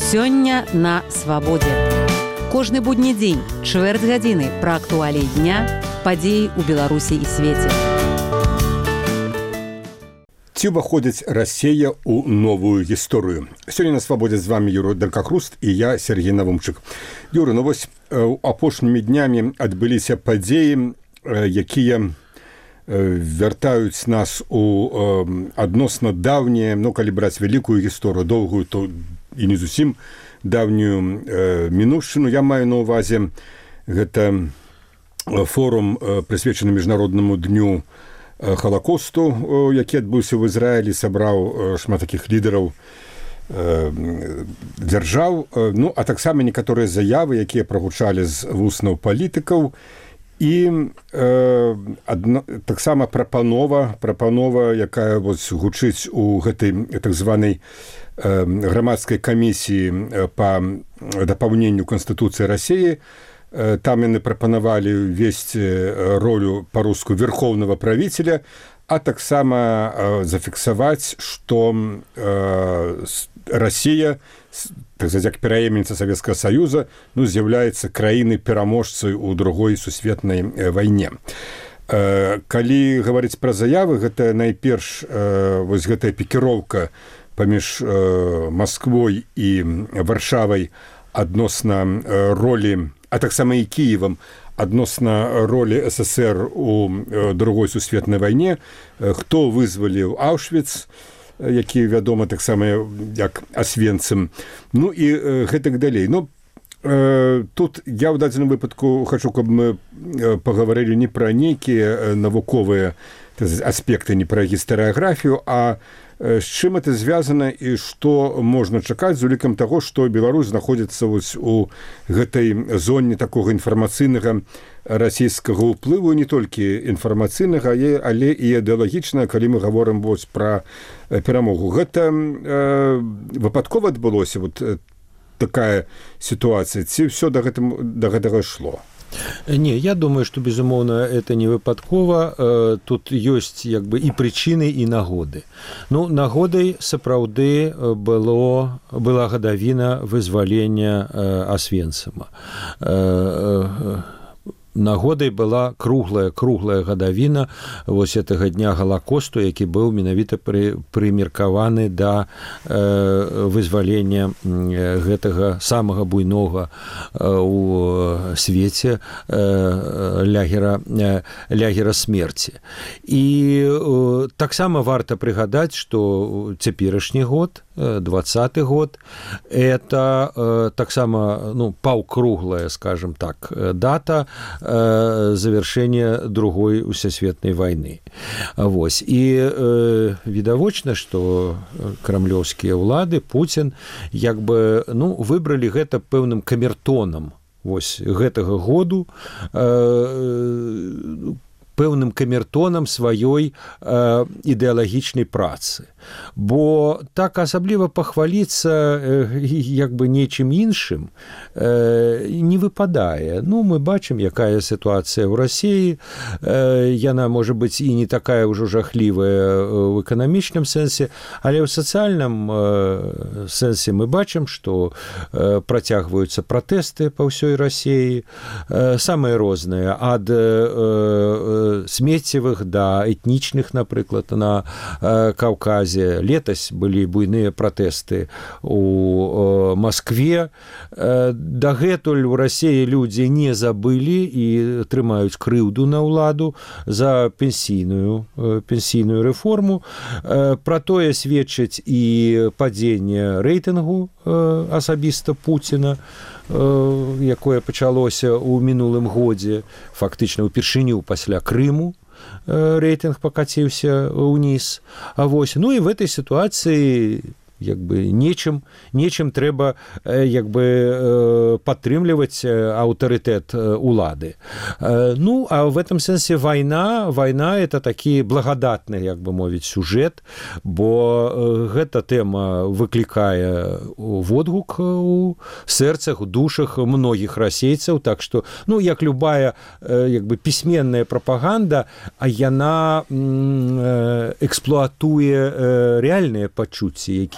Сёння на свабодзе. Кожны будні дзень, чвэрць гадзіны пра актуаліі дня, падзеі ў Беларусі і свеце. Ці ўваходзіць Расія ў новую гісторыю? Сёння на свабодзе з вами Юрий Даркахруст і я, Сергей Навумчык. Юрий, ну вось апошнімі днямі адбыліся падзеі, якія вяртаюць нас у адносна даўнія, ну, калі браць вялікую гісторыю, доўгую, то і не зусім даўнюю мінуўшчыну. Я маю на ўвазе гэта форум, прысвечаны міжнароднаму дню Халакосту, які адбыўся ў Ізраілі, сабраў шмат такіх лідараў дзяржаў, ну, а таксама некаторыя заявы, якія прагучалі з вуснаў палітыкаў, і таксама прапанова, якая гучыць у гэтай так званай грамадскай камісіі па дапаўненню Канстытуцыі Расіі. Там яны прапанавалі весці ролю па-руску верховнага правителя, а таксама зафіксаваць, што Расія, так сказать, як пераемніца Савецкага Саюза, ну, з'яўляецца краінай-пераможцай у другой сусветнай вайне. Калі гаварыць пра заявы, гэта найперш вось гэтая пікіроўка паміж Масквой і Варшавай адносна ролі, а таксама і Кіевам, адносна ролі СССР у другой сусветнай вайне, хто вызваліў Аўшвіц, які вядома таксама як Асвенцым, ну і гэтак далей. Ну, тут я ў дадзеным выпадку хачу, каб мы пагаварылі не пра нейкія навуковыя аспекты, не пра гістарыяграфію, а з чым это звязана і што можна чакаць з улікам таго, што Беларусь знаходзіцца вось у гэтай зоне такога інфармацыйнага расійскага ўплыву, не толькі інфармацыйнага, але і ідэалагічнага, калі мы гаворым вось пра перамогу. Гэта выпадкова адбылося вот такая сітуацыя, ці ўсё да гэтага шло? Не, я думаю, что, безумоўна, это не выпадкова. Тут ёсць як бы і прычыны, і нагоды. Ну, нагодай сапраўды была гадавіна вызвалення Асвенцыма. Нагодай была круглая гадавіна вось гэтага дня Галакосту, які быў менавіта прымеркаваны да вызвалення гэтага самага буйнога у свеце лягера смерці. І таксама варта прыгадаць, што цяперашні год, 20-й год, это таксама, ну, паўкруглая, скажем так, дата завершения другой усесветной войны. Вось. І відавочна, што крамлёўскія ўлады, Путін, як бы, ну, выбралі гэта пэўным камертонам вось гэтага году, пэўным камертонам сваёй ідэалагічнай працы. Бо так асабліва пахваліцца як бы нечым іншым не выпадае. Ну, мы бачым, якая сітуацыя ў Расіі. Яна, можа быць, і не такая ўжо жахлівая ў эканамічным сэнсе, але ў сацыяльным сэнсе мы бачым, што працягваюцца пратэсты па ўсёй Расіі, самыя розныя, ад смеццевых да этнічных, напрыклад, на Каўказе. Летась былі буйныя пратэсты у Маскве. Дагэтуль у Расіі людзі не забылі і трымаюць крыўду на ўладу за пенсійную рэформу. Пра тое сведчыць і падзенне рэйтынгу асабіста Пуціна, якое пачалося ў мінулым годзе, фактычна ўпершыню пасля Крыму. Рейтинг покатился вниз. А вось, ну и в этой ситуации як бы нечым трэба як бы падтрымліваць аўтарытэт улады. Ну, а в этом сэнсе вайна это такі благадатны, як бы мовіць, сюжэт, бо гэта тэма выклікае водгук у сэрцах, у душах многіх расейцаў, так што, ну, як любая як бы пісьменная прапаганда, а яна эксплуатуе рэальныя пачуцці, якія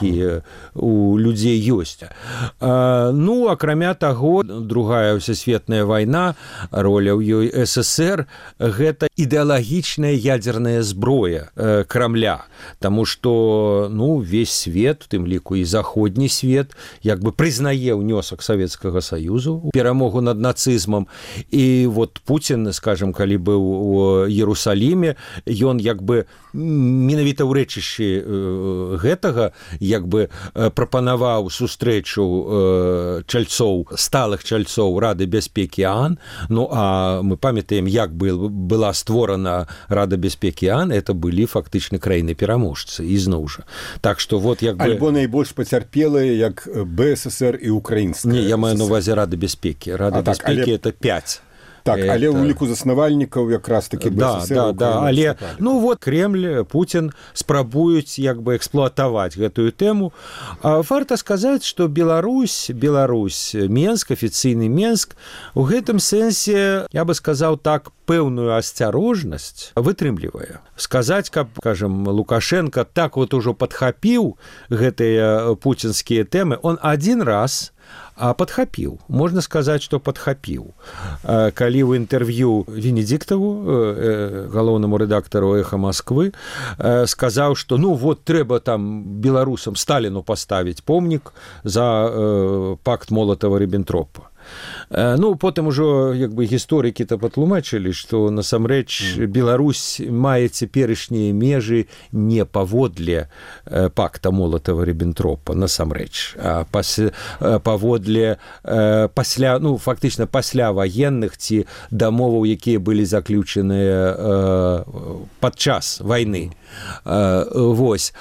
такія у людзей ёсць. Ну, акрамя таго, другая всесветная вайна, роля ў ёй СССР, гэта ідэалагічная ядзерная зброя Крамля, таму што, ну, весь свет, у тым ліку і заходні свет, як бы прызнае ўнёсак Савецкага Саюзу у перамогу над нацызмам. І вот Пуцін, скажем, калі быў у Иерусалиме, ён як бы менавіта ў рэчышчы гэтага як бы прапанаваў сустрэчу чальцоў, сталых чальцоў Рады бяспекі ААН. Ну, а мы памятаем, як была створана Рада бяспекі ААН, это былі фактычна краіны-пераможцы, ізноў жа. Так што вот як бы... Альбо найбольш пацярпелыя, як БССР і украінская. Не, я маю на увазе Рады бяспекі. Рада бяспекі это 5. Так, але ў ліку заснавальнікаў якраз такі БССР. Да, але, ну вот, Кремль, Путін спрабуюць як бы эксплуатаваць гэтую тэму. Варта сказаць, што Беларусь, Менск, афіцыйны Менск, у гэтым сэнсе, я бы сказаў так, пэўную асцярожнасць вытрымлівае. Сказаць, каб, скажем, Лукашенко так вот ужо падхапіў гэтыя пуцінскія тэмы, он один раз падхапіў. Можна сказаць, што падхапіў. Калі ў інтэрв'ю Венедиктову, галоўнаму рэдактару «Эха Москвы», сказаў, што ну вот трэба там беларусам Сталіну паставіць помнік за пакт Молатава-Ріббентропа. Ну, потым ужо як бы гісторыкі-то патлумачылі, што насамрэч Беларусь мае цяперашнія межы не паводле пакта Молатава-Ріббентропа, насамрэч, а паводле пасля, ну, фактычна пасля ваенных ці дамоваў, якія былі заключаныя падчас вайны. Вось.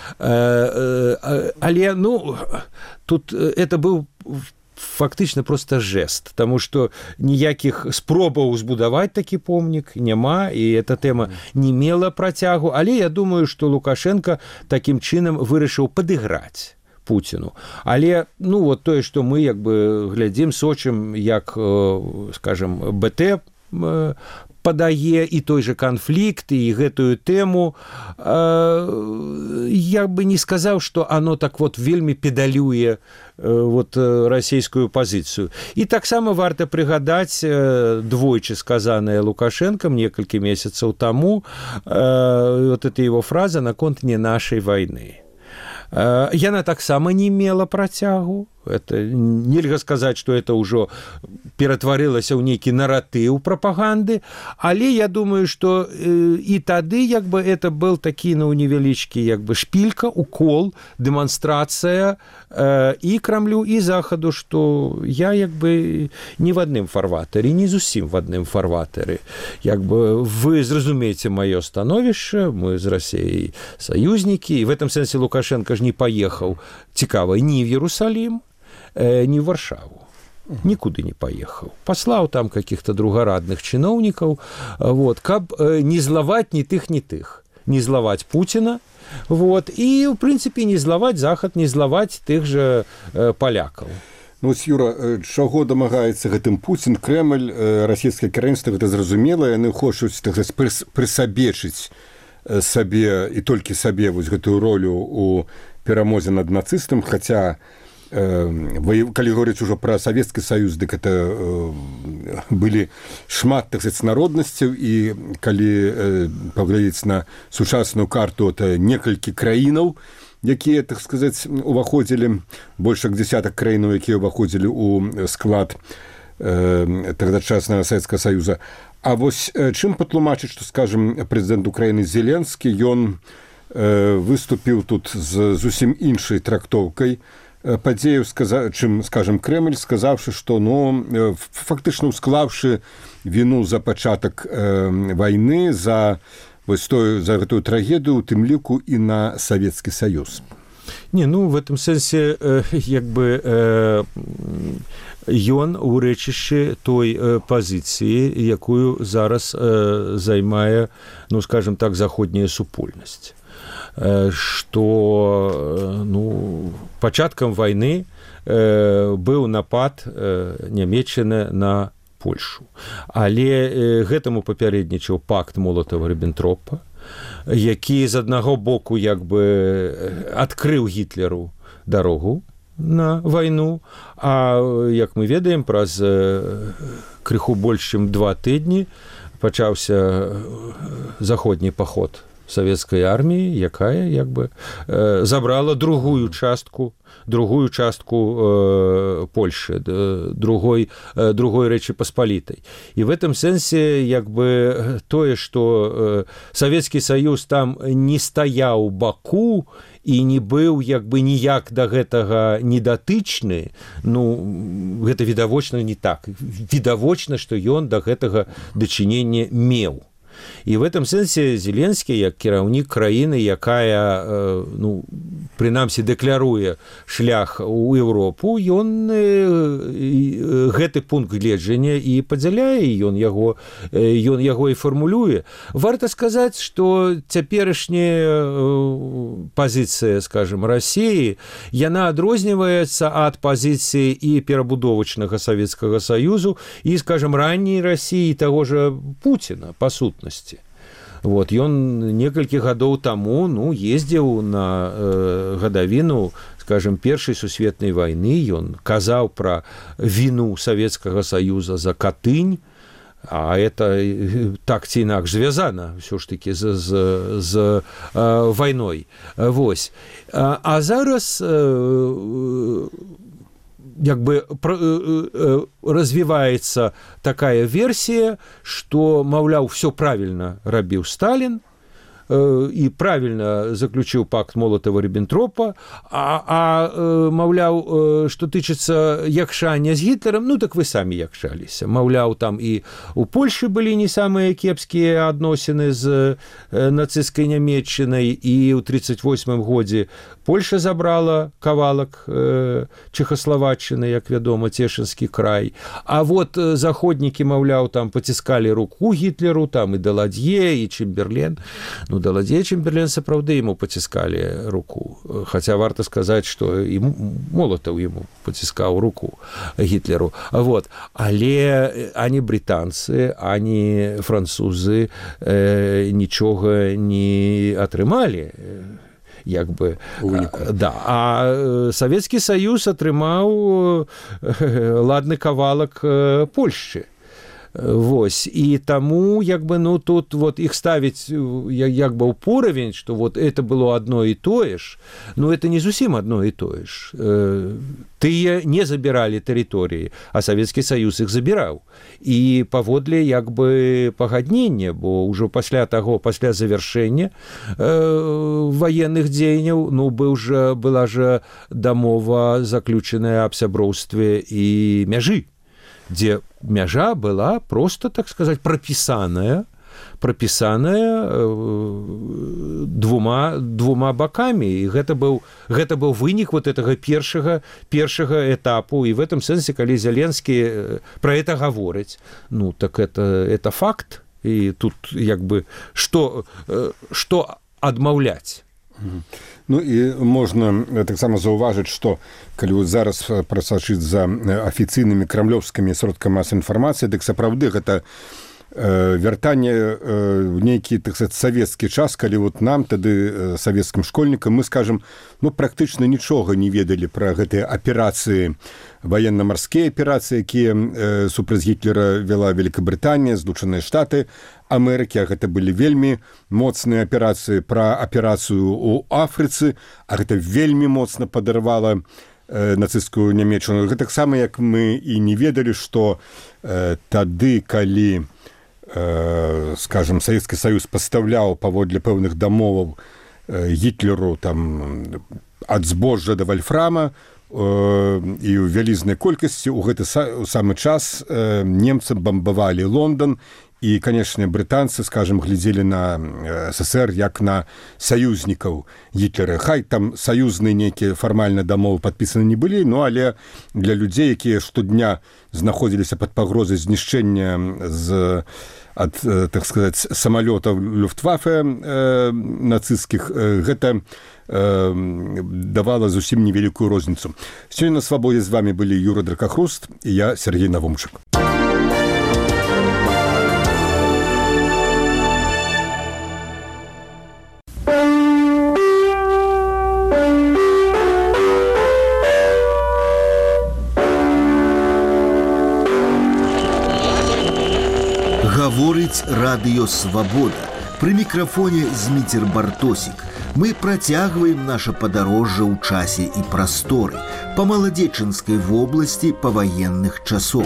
Але, ну, тут это быў фактычна просто жест, таму што ніякіх спробаў збудаваць такі помнік няма, і эта тэма не мела працягу, але я думаю, што Лукашенко такім чынам вырашыў падыграць Пуціну. Але, ну, вот тое, што мы як бы глядзім, сочым, як, скажем, БТ падае і той же канфлікт, і гэтую тэму, я бы не сказаў, што оно так вот вельмі педалюе вот расійскую пазіцыю. І таксама варта прыгадаць двойчы сказанае Лукашенком некалькі месяцаў таму, вот эта его фраза наконт не нашай вайны. Яна таксама не мела працягу. Это нельга сказаць, што это ўжо ператварылася ў нейкі наратыў прапаганды, але я думаю, што і тады як бы это был такі, ну, невялічкі як бы шпілька, укол, дэманстрацыя і Крамлю, і Захаду, што я як бы не в адным фарватары, не зусім в адным фарватары. Як бы вы зразумееце маё становішча, мы з Расіяй саюзнікі, і в этом сэнсе Лукашенко ж не паехаў, цікава, ні в Иерусалим, ні в Варшаву. Нікуды не паехаў. Паслаў там каких-то другарадных чыноўнікаў, вот, каб не злаваць ні тых, не злаваць Пуціна, вот, і, в прынцыпе, не злаваць Захад, не злаваць тых же палякаў. Ну, Юра, чаго дамагаецца гэтым Пуцін, Крэмль, расійскае кіраўніцтва, гэта зразумела, яны хочуць, так сказаць, прысабечыць сабе і толькі сабе вось гэтую ролю у перамозе над нацыстам, хаця калі говорыць ужо пра Савецкі Саюз, дык это былі шмат, так сказаць, народнасцяў, і калі паглядзець на сучасную карту, это некалькі краінаў, якія, так сказаць, уваходзілі, больш як дзесятак краінаў, якія уваходзілі ў склад тагдачаснага Савецкага Саюза. А вось чым патлумачыць, што, скажем, прэзідэнт Украіны Зеленскі, ён выступіў тут з зусім іншай трактоўкай падзею, чым, скажем, Крэмль, сказаўшы, што, ну, фактычна усклаўшы віну за пачатак вайны, за гэтую трагедыю, у тым ліку і на Савецкі Саюз. Не, ну, в этом сэнсе, як бы, ён у рэчышчы той пазіцыі, якую зараз займае, ну, скажем так, заходняя супольнасць. Што, ну, пачаткам вайны быў напад Нямецчыны на Польшу. Але гэтаму папярэднічаў пакт Молатава-Ріббентропа, які з аднаго боку як бы адкрыў Гітлеру дарогу на вайну, а як мы ведаем, праз крыху больш чым 2 тыдні пачаўся заходні паход савецкай арміі, якая як бы забрала другую частку Польши, другой Рэчы Паспалітай. І в этом сэнсе як бы тое, што Савецкі Саюз там не стаяў баку і не быў як бы ніяк да гэтага недатычны, ну, гэта відавочна не так. Відавочна, што ён да гэтага дачынення меў. І в этом сэнсе Зеленскі, як кіраўнік краіны, якая, ну, прынамсі дэкляруе шлях у Еўропу, ён гэты пункт гледжання і падзяляе, ён яго і фармулюе. Варта сказаць, што цяперашняя пазіцыя, скажем, Расіі, яна адрозніваецца ад пазіцыі і перабудовачнага Савецкага Саюзу і, скажем, ранняй Расіі таго жа Пуціна, па сутнасці. Вот, ён некалькі гадоў таму, ну, ездзіў на гадавіну, скажем, Першай сусветнай вайны, ён казаў пра віну Савецкага Саюза за Катынь, а это так ці інакш звязана ўсё ж такі з вайной. Вось. А зараз як бы развіваецца такая версія, што, маўляў, все правільна рабіў Сталін і правільна заключыў пакт Молатава-Ріббентропа, маўляў, што тычыцца якшання з Гітлерам, ну так вы самі якшаліся. Маўляў, там і у Польшы былі не самыя кепскія адносіны з нацысцкай Нямецчынай, і ў 1938 годзе Польша забрала кавалак Чехаславаччыны, як вядома, Цешынскі край. А вот заходнікі, маўляў, там паціскалі руку Гітлеру, там і Даладье, і Чемберлен. Ну, Даладзей, Чемберлен сапраўды яму паціскалі руку. Хаця варта сказаць, што і Молатаў яму паціскаў руку Гітлеру. Вот. Але ані брытанцы, ані французы нічога не атрымалі. Як бы, да. А Савецкі Саюз атрымаў ладны кавалак Польшчы. Вось. І таму, як бы, ну, тут вот іх ставіць як бы ў поравень, што вот это было адно і тое ж, ну, это не зусім адно і тое ж. Тыя не забіралі тэрыторыі, а Савецкі Саюз іх забіраў. І паводле, як бы, пагаднення, бо ўжо пасля завяршэння ваенных дзеянняў, ну, была ж дамова заключаная аб сяброўстве і мяжы, дзе мяжа была просто, так сказать, прописанная двума бакамі. І гэта быў вынік вот этого першага этапу. І в этом сэнсе, калі Зеленскі про это гаворыць, ну, так это факт. І тут, як бы, што адмаўляць? Ну і можна таксама заўважыць, што калі зараз прасачыць за афіцыйнымі крамлёўскімі сродкамі масавай інфармацыі, дык сапраўды гэта вяртанне в нейкі, так сказать, савецкі час, калі вот нам тады савецкім школьнікам мы скажем, ну практычна нічога не ведалі пра гэтыя аперацыі, военно-марскія аперацыі, якія супраць Гітлера вела Великабрытанія, Злучаныя Штаты Амерыкі, а гэта былі вельмі моцныя аперацыі, пра аперацыю ў Афрыцы, а гэта вельмі моцна падарвала нацысцкую Нямецчыну. Гэта таксама, як мы і не ведалі, што тады, калі, скажем, Савецкі Саюз пастаўляў паводле пэўных дамоваў Гітлеру там ад збожжа да вальфрама і ў вялізнай колькасці, у гэты самы час немцы бамбавалі Лондан. І, канечне, брытанцы, скажем, глядзелі на СССР як на саюзнікаў Гітлера. Хай там саюзныя нейкія фармальна дамовы падпісаны не былі, ну, але для людзей, якія штодня знаходзіліся пад пагрозай знішчэння ад, так сказаць, самалётаў Люфтваффе нацысцкіх, гэта давала зусім невялікую розніцу. Сёння на свабодзе з вамі былі Юра Дракахруст і я, Сергей Навумчык. радыё «Свабода». Пры мікрафоне Зміцер Бартосік. Мы працягваем наша падарожжа ў часе і прасторы па Маладзечынскай вобласці паваенных часоў.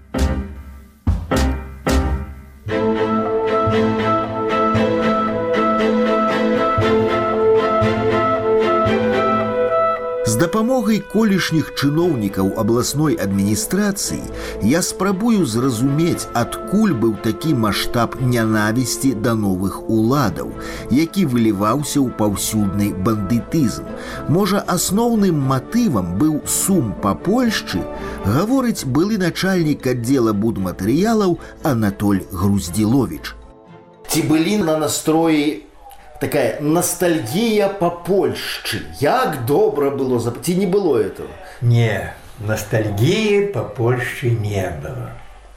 З дапамогай колішніх чыноўнікаў абласной адміністрацыі я спрабую зразумець, адкуль быў такі маштаб нянавісці да новых уладаў, які выліваўся ў паўсюдны бандытызм. Можа, асноўным матывам быў сум па Польшчы, гаворыць былы начальнік аддзела будматэрыялаў Анатоль Груздзіловіч. Ці былі на настроі такая ностальгия по Польшчы. Як добра было, ці не было этого? Не, ностальгии по Польше не было.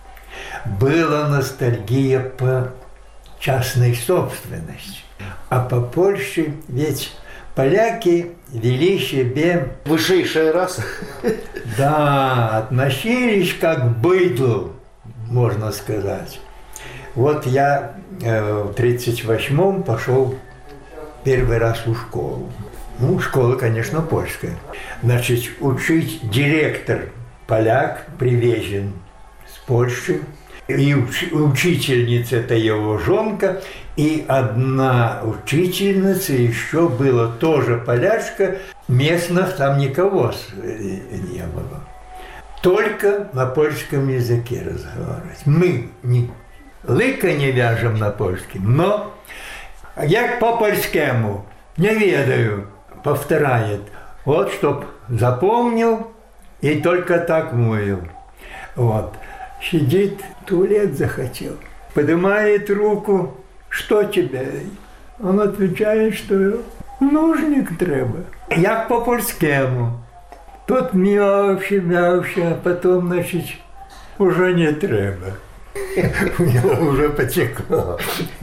Была ностальгия по частной собственности. А по Польше ведь поляки вели себе... Высшая раса. Да, относились как к быдлу, можно сказать. Вот я в 1938-м пошел первый раз в школу. Ну, школа, конечно, польская. Значит, учить директор поляк, привезен с Польши. И учительница – это его жонка. И одна учительница еще была тоже полячка. Местных там никого не было. Только на польском языке разговаривать. Мы лыка не вяжем на польском, но як по-польскому, не ведаю, повторяет. Вот, чтоб запомнил и только так мовил. Вот. Сидит, туалет захотел, поднимает руку, что тебе? Он отвечает, что нужник треба. Як по-польскому. Тут мявши, а потом, значит, уже не треба. У него уже потекло.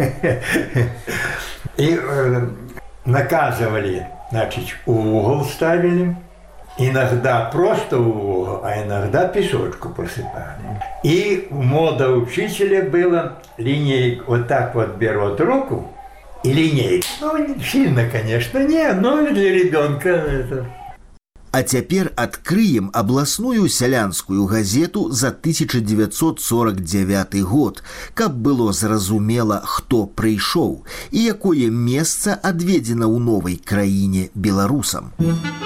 И наказывали, значит, угол ставили. Иногда просто угол, а иногда песочку посыпали. И мода учителя была линейка, вот так вот берут руку и линейка. Ну, сильно, конечно, не, но для ребенка это... А цяпер адкрыем абласную сялянскую газету за 1949 год, каб было зразумела, хто прыйшоў і якое месца адведзена ў новай краіне беларусам.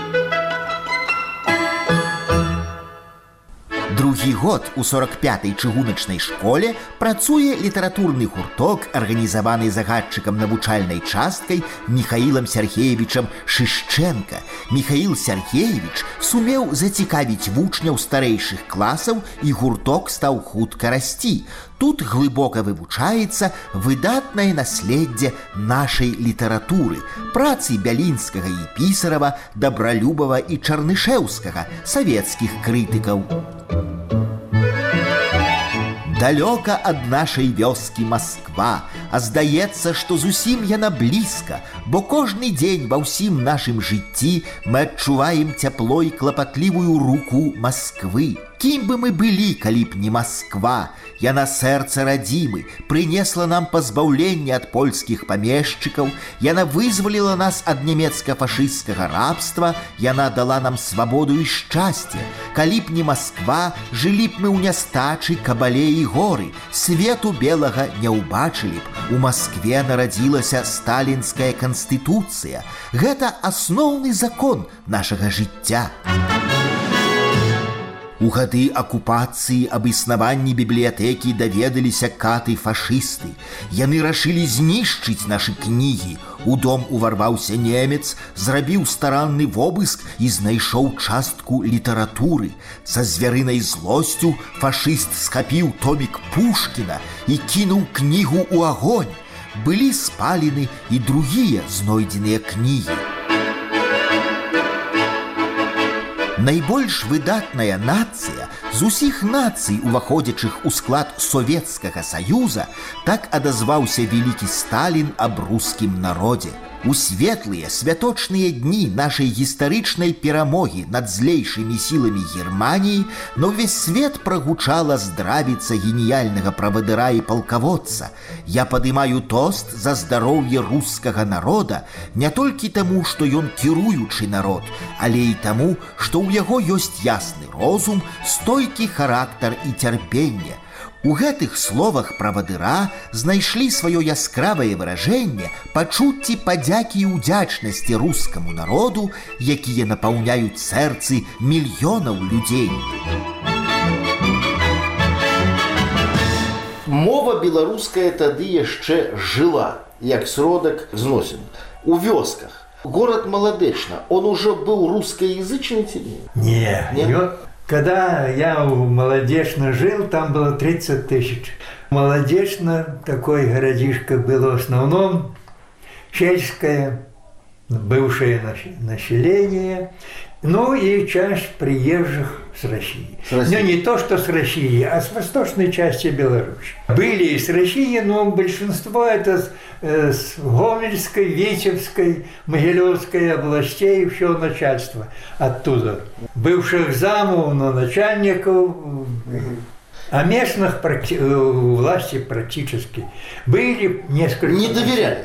Другі год у 45-й чыгуначнай школе працуе літаратурны гурток, арганізаваны загадчыкам навучальнай часткай Михаілам Сяргеевічам Шышчэнка. Михаіл Сяргеевіч сумеў зацікавіць вучняў старэйшых класаў, і гурток стаў хутка расці. Тут глыбока вывучаецца выдатнае наследдзе нашай літаратуры, працы Бялінскага і Пісарава, Дабралюбава і Чарнышэўскага, савецкіх крытыкаў. Далёка ад нашай вёскі Масква, а здаецца, што зусім яна блізка, бо кожны дзень ва ўсім нашым жыцці мы адчуваем цяпло і клапатлівую руку Масквы. Кім бы мы былі, калі б не Масква? Яна сэрца радзімы, прынесла нам пазбаўленне ад польскіх памешчыкаў, яна вызваліла нас ад нямецка-фашысцкага рабства, яна дала нам свабоду і шчасце. Калі б не Масква, жылі б мы ў нястачы, кабале і горы, свету белага не ўбачылі б. У Маскве нарадзілася сталінская канстытуцыя. Гэта асноўны закон нашага жыцця. У гады акупацыі аб існаванні бібліятэкі даведаліся каты-фашысты. Яны рашылі знішчыць нашы кнігі. У дом уварваўся немец, зрабіў старанны вобыск і знайшоў частку літаратуры. Са звярынай злосцю фашыст схапіў томік Пушкіна і кінуў кнігу ў агонь. Былі спалены і другія знойдзеныя кнігі. Найбольш выдатная нацыя з усіх нацый, уваходзячых у склад Советскага Саюза, так адазваўся вялікі Сталін аб рускім народзе. У светлыя святочныя дні нашай гістарычнай перамогі над злейшымі сіламі Германіі на ўвесь свет прагучала здравіца геніяльнага правадыра і палкаводца. Я падымаю тост за здароўе рускага народа не толькі таму, што ён кіруючы народ, але і таму, што ў яго ёсць ясны розум, стойкі характар і цярпенне. У гэтых словах правадыра знайшлі сваё яскравае выражэнне пачуцці падзякі і ўдзячнасці рускаму народу, якія напаўняюць сэрцы мільёнаў людзей. Мова беларуская тады яшчэ жыла, як сродак зносін. У вёсках. Город Маладэчна, он уже был русскоязычный тебе? Нет. Когда я у Молодечно жил, там было 30 тысяч. Молодечно, такой городишко было в основном сельское, бывшее население, ну и часть приезжих с России. Ну, не то, что с России, а с восточной части Беларуси. Были и с России, но большинство это с Гомельской, Витебской, Могилевской областей, все начальство оттуда. Бывших замов, но начальников, а местных власти практически были несколько. Не доверяли?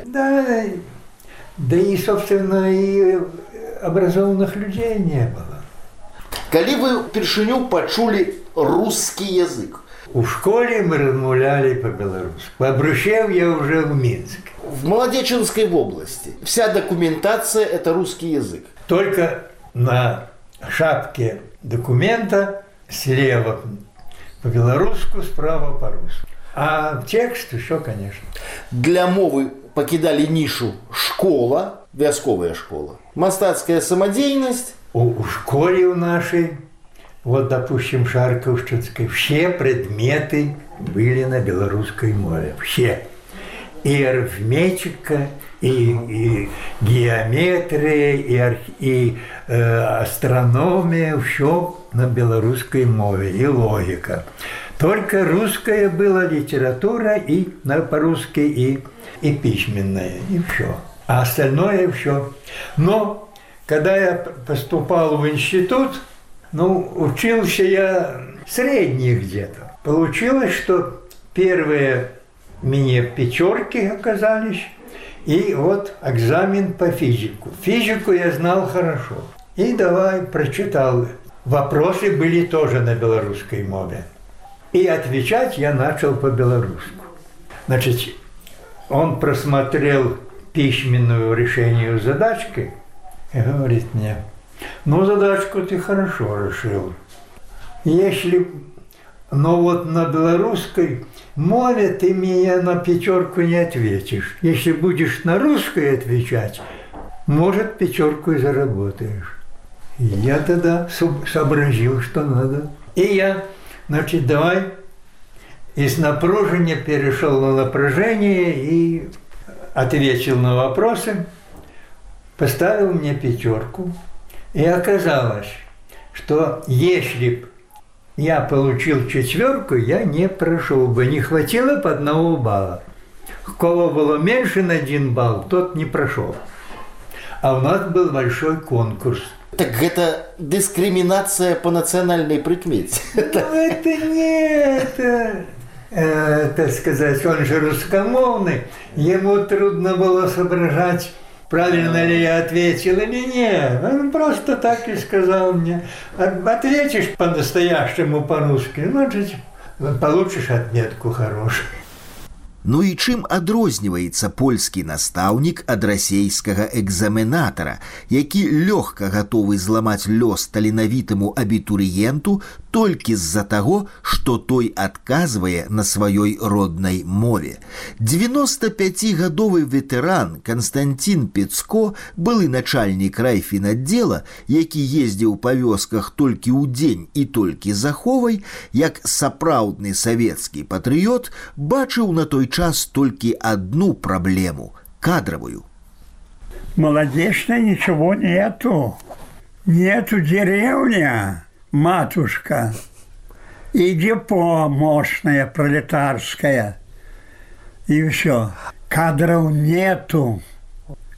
Да и, собственно, и образованных людей не было. Калі вы впершыню пачулі русский язык? У школе мы размовляли по-белорусски. Побрущев я уже в Минске. В Молодеченской области вся документация – это русский язык. Только на шапке документа слева по-белорусски, справа по-русски. А текст еще, конечно. Для мовы покидали нишу школа, вясковая школа, мастацкая самодеятельность. У школе у нашей, вот, допустим, Шарковщинской, все предметы были на белорусской мове. Все. И арифметика, и геометрия, и астрономия, все на белорусской мове, и логика. Только русская была литература, и по-русски, и письменная, и все. А остальное все. Но когда я поступал в институт, учился я средний где-то. Получилось, что первые мне пятерки оказались, и вот экзамен по физику. Физику я знал хорошо. И давай прочитал. Вопросы были тоже на белорусской мове. И отвечать я начал по-белорусски. Значит, он просмотрел письменную решение задачки и говорит мне: задачку ты хорошо решил. Если, на белорусской мове ты меня на пятерку не ответишь. Если будешь на русской отвечать, может, пятерку и заработаешь. И я тогда сообразил, что надо. И я, давай, из напружения перешел на напряжение и ответил на вопросы, поставил мне пятерку. И оказалось, что если бы я получил четверку, я не прошел бы, не хватило по 1 балла. У кого было меньше на 1 балл, тот не прошел. А у нас был большой конкурс. Так это дискриминация по национальной прикмете. Это не так сказать, он же русскомовный, ему трудно было соображать, правильно ли я ответил или нет. Он просто так и сказал мне: ответишь по-настоящему по-русски, значит, получишь отметку хорошую. Ну і чым адрозніваецца польскі настаўнік ад расейскага экзаменатара, які лёгка гатовы зламаць лёс таленавітаму абітурыенту толькі з-за таго, што той адказвае на сваёй роднай мове. 95-гадовы ветэран Константин Пецко, былы начальнік райфінаддзела, які ездзіў па вёсках толькі ў дзень і толькі з аховай, як сапраўдны савецкі патрыёт, бачыў на той час только одну проблему – кадровую. Молодечно ничего нету. Нету деревня, матушка, и депо мощное, пролетарское. И все. Кадров нету.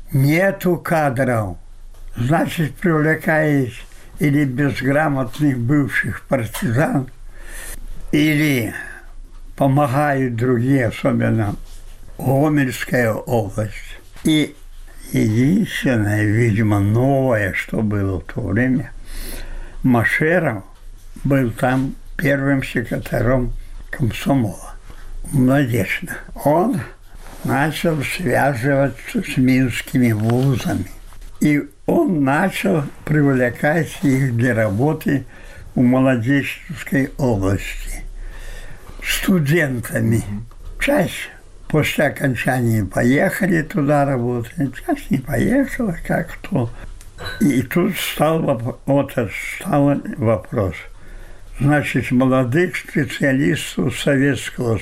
нету кадров, значит, привлекает или безграмотных бывших партизан, или помогают другие, особенно Гомельская область. И единственное, видимо, новое, что было в то время, Машеров был там первым секретарем комсомола. Молодечно. Он начал связываться с минскими вузами. И он начал привлекать их для работы в Молодечной области студентами. Часть после окончания поехали туда работать, часть не поехала, как кто. И тут стал вопрос. Значит, молодых специалистов Советского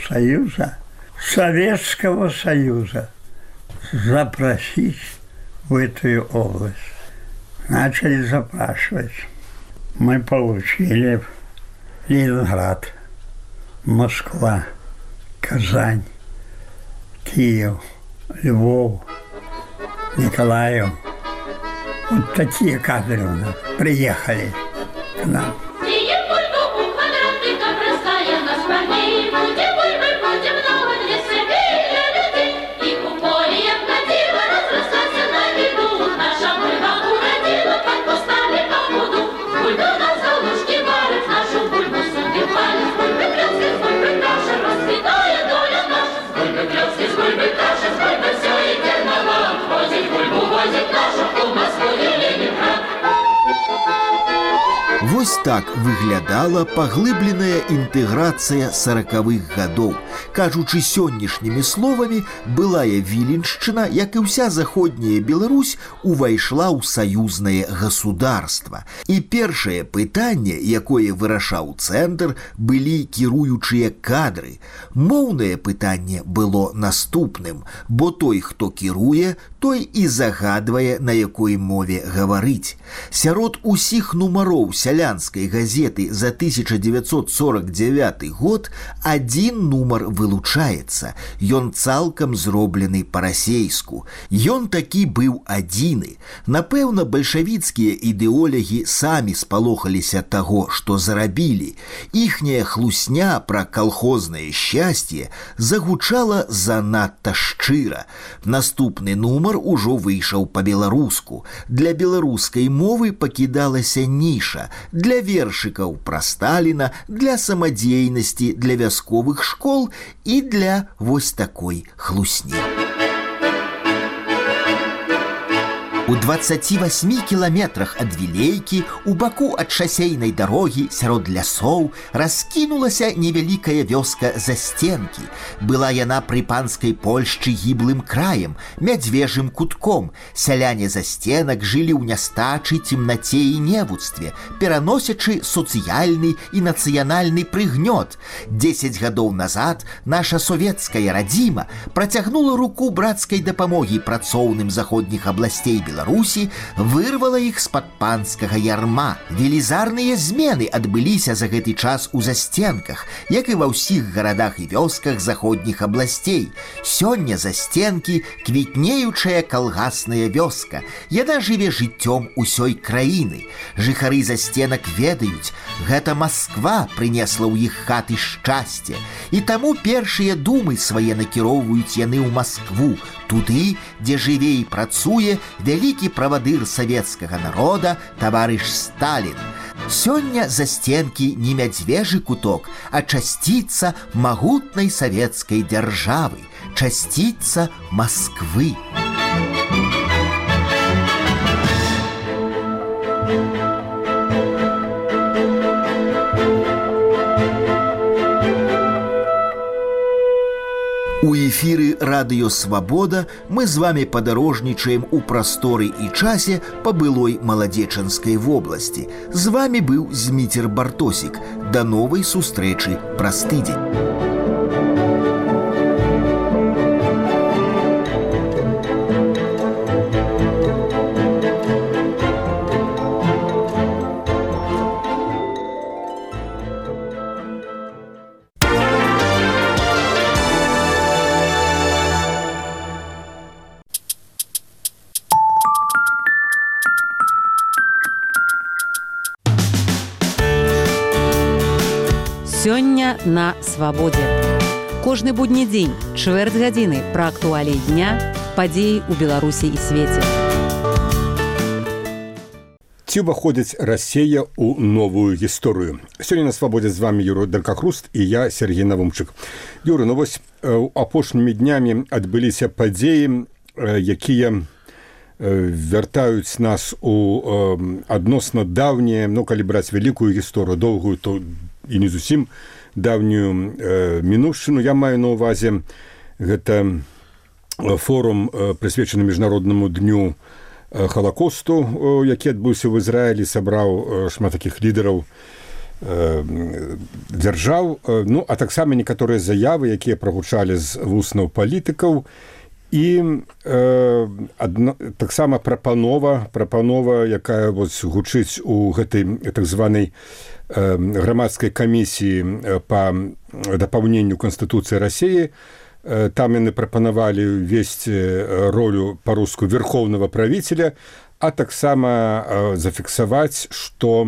Союза запросить в эту область. Начали запрашивать. Мы получили Ленинград, Москва, Казань, Киев, Львов, Николаев. Вот такие кадры у нас приехали к нам. Вось так выглядала паглыбленая інтэграцыя 40-х гадоў. Кажучы сённяшнімі словамі, былая Віленшчына, як і ўся заходняя Беларусь, увайшла ў саюзнае государства. І першае пытанне, якое вырашаў цэнтр, былі кіруючыя кадры. Моўнае пытанне было наступным, бо той, хто кіруе, той і загадвае, на якой мове гаварыць. Сярод усіх нумароў сялянскай газеты за 1949 год адзін нумар вылучаецца. Ён цалкам зроблены па-расейску. Ён такі быў адзіны. Напэўна, бальшавіцкія ідэолягі самі спалохаліся таго, што зарабілі. Іхняя хлусня пра калхознае шчасце загучала занадта шчыра. Наступны нумар ужо выйшаў па-беларуску. Для беларускай мовы пакідалася ніша. Для вершыкаў пра Сталіна, для самадзейнасці, для вясковых школ і для вось такой хлусні. У 28 кіламетрах ад Вілейкі, у баку ад шасейнай дарогі, сярод лясоў, раскінулася невялікая вёска Застенкі. Была яна пры панскай Польшчы гіблым краем, мядзвежым кутком. Сяляне Застенак жылі ў нястачы, цемнаце і невуцтве, пераносячы сацыяльны і нацыянальны прыгнёт. 10 гадоў назад наша савецкая радзіма працягнула руку брацкай дапамогі працоўным заходніх абласцей Беларусі, вырвала іх з-пад панскага ярма. Велізарныя змены адбыліся за гэты час у Застенках, як і ва ўсіх гарадах і вёсках заходніх абласцей. Сёння Застенкі – квітнеючая калгасная вёска. Яна жыве жыццём усёй краіны. Жыхары Застенак ведаюць, гэта Масква прынесла ў іх хаты шчасце. І таму першыя думы свае накіроўваюць яны ў Маскву, туды, дзе жыве і працуе вялікі правадыр савецкага народа таварыш Сталін. Сёння Застенкі не мядзвежы куток, а часціца магутнай савецкай дзяржавы, часціца Масквы. У эфіры радыё «Свабода» мы з вами падарожнічаем у прасторы і часе па былой Маладзечанскай вобласці. З вами быў Зміцер Бартосік. Да новай сустрэчы праз тыдзень. Сёння на свабодзе. Кожны будні дзень, чвэрць гадзіны пра актуаліі дня, падзеі ў Беларусі і свеце. Ці ўваходзіць Расія ў новую гісторыю? Сёння на свабодзе з вами Юрий Далькакруст і я, Сергей Навумчык. Юры, ну вось апошнімі днямі адбыліся падзеі, якія вяртаюць нас у адносна даўнія, ну, калі браць вялікую гісторыю, доўгую, то і не зусім даўнюю мінуўшчыну. Я маю на ўвазе гэта форум, прысвечаны міжнароднаму дню Халакосту, які адбыўся ў Ізраілі, сабраў шмат такіх лідараў дзяржаў, ну, а таксама некаторыя заявы, якія прагучалі з вуснаў палітыкаў, і таксама прапанова, якая гучыць у гэтай так званай грамадскай камісіі па дапаўненню Канстытуцыі Расіі. Там яны прапанавалі ўвесці ролю па-руску верховного правителя, а таксама зафіксаваць, што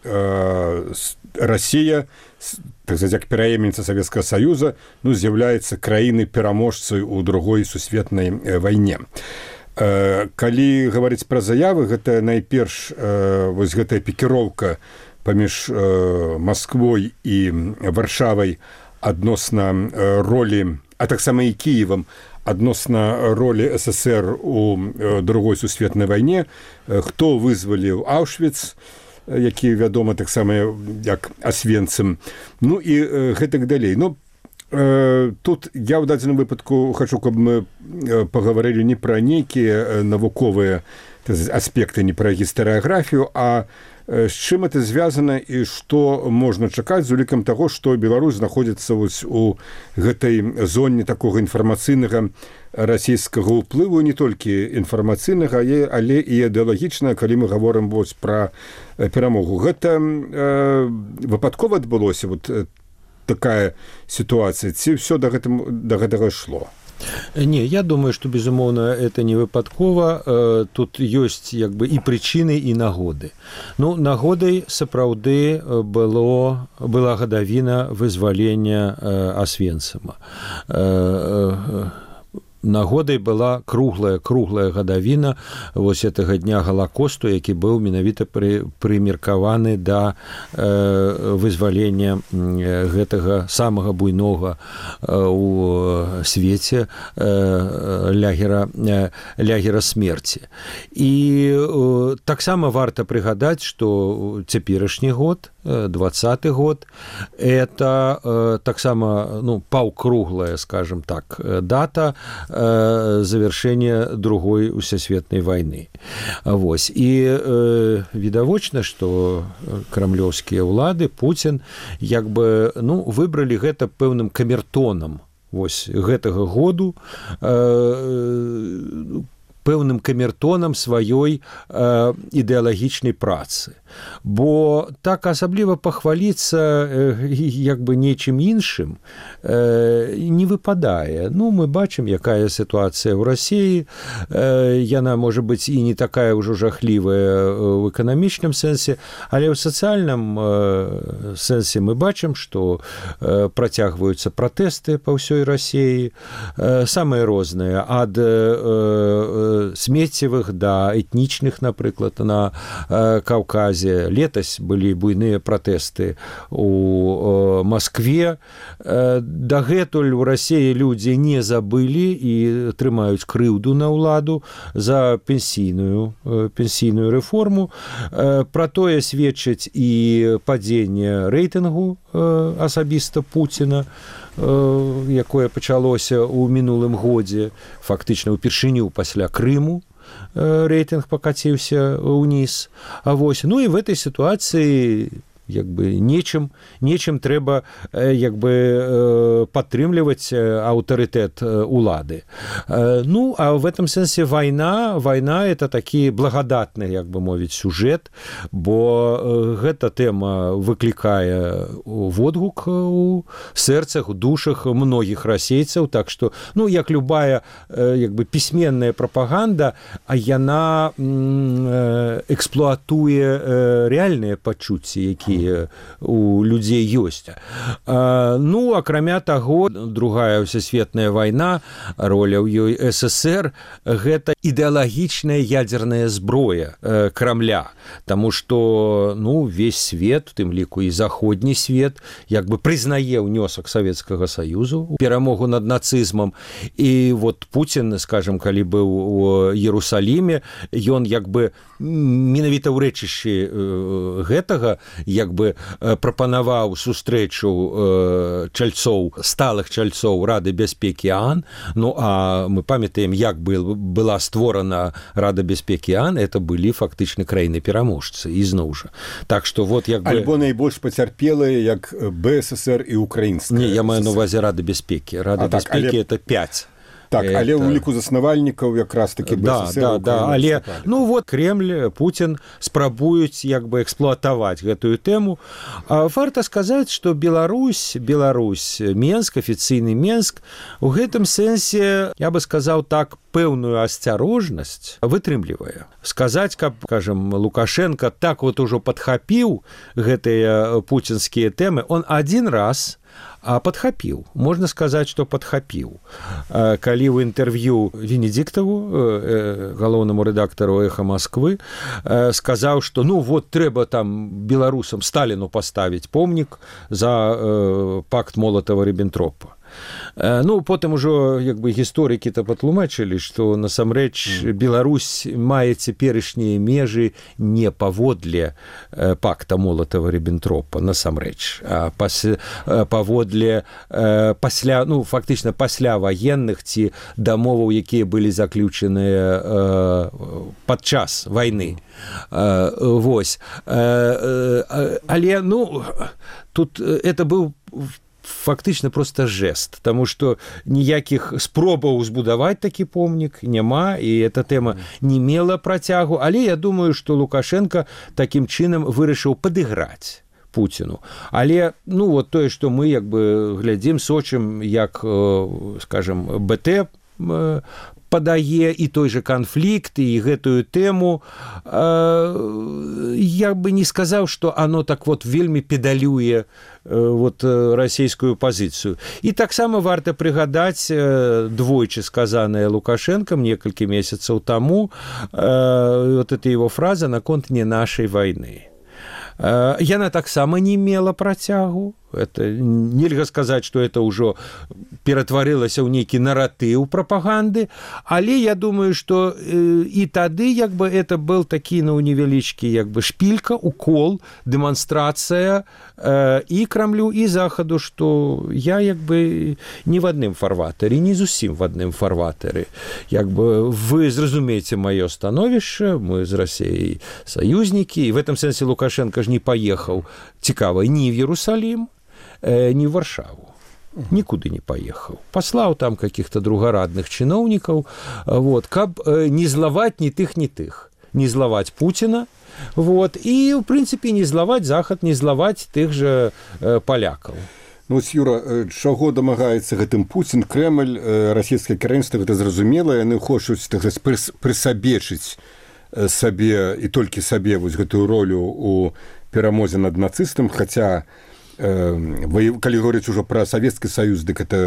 Расія, так сказать, як пераемніца Савецкага Саюза, ну, з'яўляецца краінай-пераможцай у другой сусветнай вайне. Калі гаварыць пра заявы, гэта найперш вось гэтая пікіроўка паміж Масквой і Варшавай адносна ролі, а таксама і Кіевам, адносна ролі СССР у другой сусветнай вайне, хто вызваліў Аўшвіц, які вядома таксама як Асвенцым, ну і гэтак далей. Ну, тут я ў дадзеным выпадку хачу, каб мы пагаварылі не пра нейкія навуковыя аспекты, не пра гістарыяграфію, а з чым это звязана і што можна чакаць з улікам таго, што Беларусь знаходзіцца у гэтай зоне такога інфармацыйнага расійскага ўплыву, не толькі інфармацыйнага, але і ідэалагічнага, калі мы гаворым пра перамогу. Гэта выпадкова адбылося такая ситуация, ці все до гэтага шло? Не, я думаю, что, безумоўна, это не выпадкова. Тут ёсць як бы і прычыны, і нагоды. Ну, нагодай сапраўды была гадавіна вызвалення Асвенцыма. Нагодай была круглая гадавіна вось гэтага дня Галакосту, які быў менавіта прымеркаваны да вызвалення гэтага самага буйнога у свеце лягера смерці. І таксама варта прыгадаць, што цяперашні год, 20-й год, это таксама, ну, паўкруглая, скажем так, дата завершения другой усесветной войны. Вось. І відавочна, што крамлёўскія ўлады, Путін, як бы, ну, выбралі гэта пэўным камертонам вось гэтага году, пэўным камертонам сваёй ідэалагічнай працы. Бо так асабліва пахваліцца як бы нечым іншым не выпадае. Ну, мы бачым, якая сітуацыя ў Расіі. Яна, можа быць, і не такая ўжо жахлівая ў эканамічным сэнсе, але ў сацыяльным сэнсе мы бачым, што працягваюцца пратэсты па ўсёй Расіі, самыя розныя, ад смеццевых да этнічных, напрыклад, на Каўказе. Летась былі буйныя пратэсты у Маскве. Дагэтуль у Расіі людзі не забылі і трымаюць крыўду на ўладу за пенсійную рэформу. Пра тое сведчыць і падзенне рэйтынгу асабіста Пуціна, якое пачалося ў мінулым годзе, фактычна ўпершыню пасля Крыму. Рейтинг покатился вниз. А вось, ну и в этой ситуации як бы нечым трэба як бы падтрымліваць аўтарытэт улады. Ну, а в этом сэнсе вайна это такі благодатны, як бы мовіць, сюжэт, бо гэта тэма выклікае водгук у сэрцах, у душах многіх расейцаў, так што, ну, як любая як бы пісьменная прапаганда, а яна эксплуатуе рэальныя пачуцці, якія якія у людзей ёсць. Ну, акрамя таго, другая всесветная вайна, роля ў ёй СССР, гэта ідэалагічная ядзерная зброя Крамля, таму што, ну, весь свет, у тым ліку і заходні свет, як бы прызнае ўнёсак Савецкага Саюзу у перамогу над нацызмам. І вот Пуцін, скажем, калі быў у Иерусалиме, ён як бы менавіта ў рэчышчы гэтага як бы прапанаваў сустрэчу чальцоў, сталых чальцоў Рады бяспекі ААН. Ну, а мы памятаем, як была створана Рада бяспекі ААН, это былі фактычна краіны-пераможцы, ізноў жа. Так што вот як бы... Альбо найбольш пацярпелыя, як БССР і украінская. Не, я маю на увазе Рады бяспекі. Рада бяспекі – это 5. Так, але ў ліку заснавальнікаў якраз такі БССР. Да, але, ну вот, Кремль, Путін спрабуюць як бы эксплуатаваць гэтую тэму. Варта сказаць, што Беларусь, Менск, афіцыйны Менск, у гэтым сэнсе, я бы сказаў так, пэўную асцярожнасць вытрымлівае. Сказаць, каб, скажем, Лукашенко так вот ужо падхапіў гэтыя пуцінскія тэмы, он один раз падхапіў. Можна сказаць, што падхапіў. Калі ў інтэрв'ю Венедиктову, галоўнаму рэдактару «Эха Москвы», сказаў, што ну вот трэба там беларусам Сталіну паставіць помнік за пакт Молатава-Ріббентропа. Ну, потым ужо як бы гісторыкі-то патлумачылі, што насамрэч Беларусь мае цяперашнія межы не паводле пакта Молатава-Ріббентропа, насамрэч, а паводле пасля, ну, фактычна пасля ваенных ці дамоваў, якія былі заключаныя падчас вайны. Вось. Але, ну, тут это быў фактычна просто жест, таму што ніякіх спробаў збудаваць такі помнік няма, і эта тэма не мела працягу, але я думаю, што Лукашенко такім чынам вырашыў падыграць Пуціну. Але, ну, вот тое, што мы як бы глядзім, сочым, як, скажем, БТ падае і той же канфлікт, і гэтую тэму, я бы не сказаў, што оно так вот вельмі педалюе вот расійскую пазіцыю. І таксама варта прыгадаць двойчы сказанае Лукашенком некалькі месяцаў таму, вот эта его фраза наконт не нашай вайны. Яна таксама не мела працягу. Это нельга сказаць, што это ўжо ператварылася ў нейкі наратыў прапаганды, але я думаю, што і тады як бы это был такі, ну, невялічкі як бы шпілька, укол, дэманстрацыя і Крамлю, і Захаду, што я як бы не в адным фарватары, не зусім в адным фарватары. Як бы вы зразумееце маё становішча, мы з Расіяй саюзнікі, і в этом сэнсе Лукашенко ж не паехаў, цікава, ні в Иерусалим, ні в Варшаву. Нікуды не паехаў. Паслаў там каких-то другарадных чыноўнікаў, вот, каб не злаваць ні тых, не злаваць Пуціна, вот, і, в прынцыпе, не злаваць Захад, не злаваць тых жа палякаў. Ну, Юра, чаго дамагаецца гэтым Пуцін, Крэмль, расійскае кіраўніцтва, гэта зразумела, яны хочуць прысабечыць сабе і толькі сабе вось гэтую ролю у перамозе над нацыстам, хаця калі говоріць ужо пра Савецкі Саюз, дык это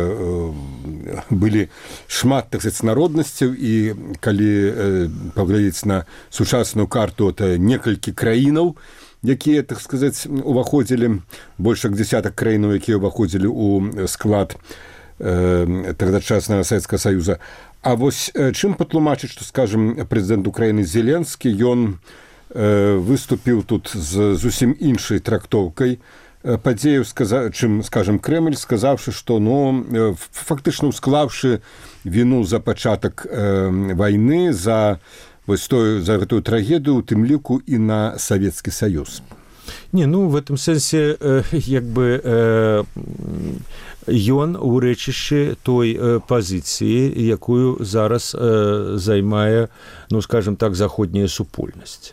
былі шмат, так сказаць, народнасцяў, і калі паглядзець на сучасную карту, это некалькі краінаў, якія, так сказаць, уваходзілі, больш як дзесятак краінаў, якія уваходзілі ў склад тагдачаснага Савецкага Саюза. А вось чым патлумачыць, што, скажем, прэзідэнт Украіны Зеленскі, ён выступіў тут з зусім іншай трактоўкай падзею, чым, скажем, Крэмль, сказаўшы, што, ну, фактычна усклаўшы віну за пачатак вайны, за гэтую трагедыю, у тым ліку і на Савецкі Саюз. Не, ну, в этом сэнсе, як бы, ён у рэчышчы той пазіцыі, якую зараз займае, ну, скажем так, заходняя супольнасць.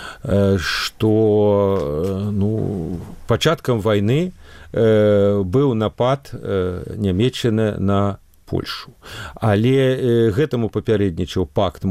Што, ну, пачаткам вайны быў напад Нямецчыны на Польшу. Але гэтаму папярэднічаў пакт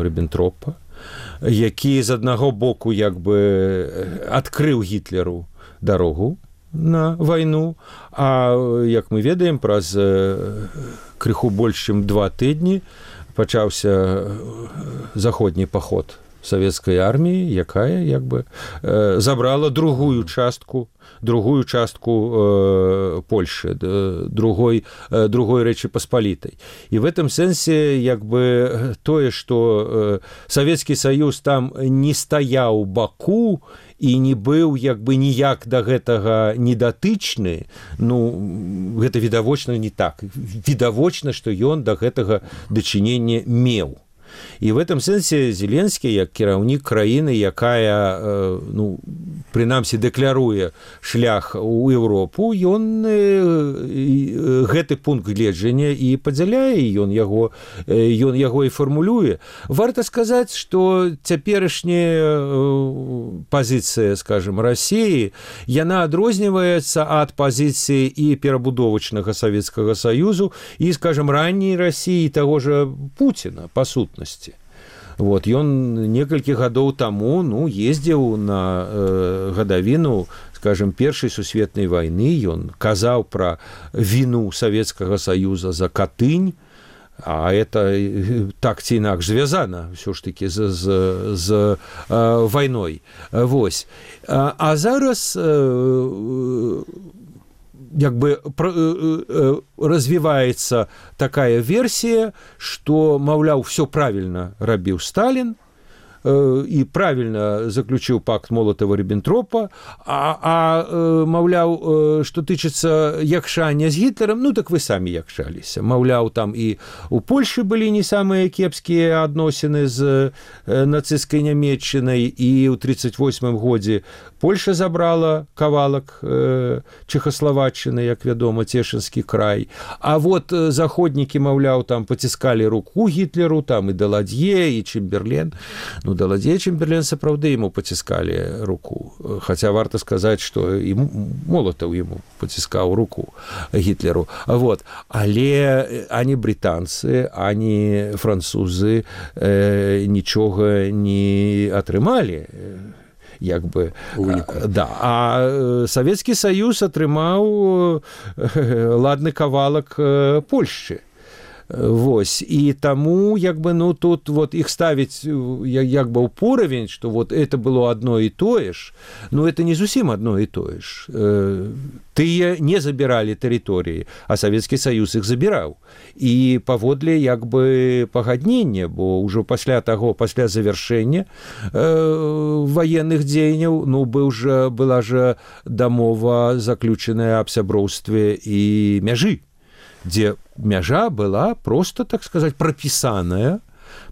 Молатава-Ріббентропа, які з аднаго боку як бы адкрыў Гітлеру дарогу на вайну, а як мы ведаем, праз крыху больш чым 2 тыдні пачаўся заходні паход савецкай арміі, якая як бы забрала другую частку Польши, другой Речи Посполитой. И в этом сенсе як бы тое, что Советский Союз там не стаяў баку і не быў як бы ніяк да гэтага недатычны, ну, гэта відавочна не так. Відавочна, што ён да гэтага дачынення меў. І в этом сэнсе Зеленскі, як кіраўнік краіны, якая, ну, прынамсі дэкляруе шлях у Еўропу, ён гэты пункт гледжання і падзяляе, ён яго і фармулюе. Варта сказаць, што цяперашняя пазіцыя, скажем, Расіі, яна адрозніваецца ад пазіцыі і перабудовачнага Савецкага Саюзу, і, скажем, ранняй Расіі таго ж Пуціна, па сутнасці. Вот, ён некалькі гадоў таму, ну, ездзіў на гадавіну, скажем, Першай сусветнай вайны, ён казаў пра віну Савецкага Саюза за Катынь, а это так ці інакш звязана ўсё ж такі з вайной. Вось. А зараз як бы развіваецца такая версія, што, маўляў, все правильно рабіў Сталін і правильно заключыў пакт Молотава-Ріббентропа, маўляў, што тычыцца якшання з Гітлерам, ну так вы самі якшаліся. Маўляў, там і у Польшы былі не самыя кепскія адносіны з нацысцкай Нямецчынай, і ў 1938 годзе Польша забрала кавалак Чехаславаччыны, як вядома, Цешынскі край. А вот заходнікі, маўляў, там паціскалі руку Гітлеру, там і Даладье, і Чемберлен. Ну, Даладье і Чемберлен сапраўды яму паціскалі руку. Хаця варта сказаць, што і Молатаў яму паціскаў руку Гітлеру. Вот. Але ані брытанцы, ані французы нічога не атрымалі. Як бы, да. А Савецкі Саюз атрымаў ладны кавалак Польшчы. Вось. І таму, як бы, ну, тут вот іх ставіць як бы ў поравень, што вот это было адно і тое ж, ну, это не зусім адно і тое ж. Тыя не забіралі тэрыторыі, а Савецкі Саюз іх забіраў. І паводле, як бы, пагаднення, бо ўжо пасля завяршэння ваенных дзеянняў, ну, была ж дамова заключаная аб сяброўстве і мяжы, дзе мяжа была просто, так сказать, прописанная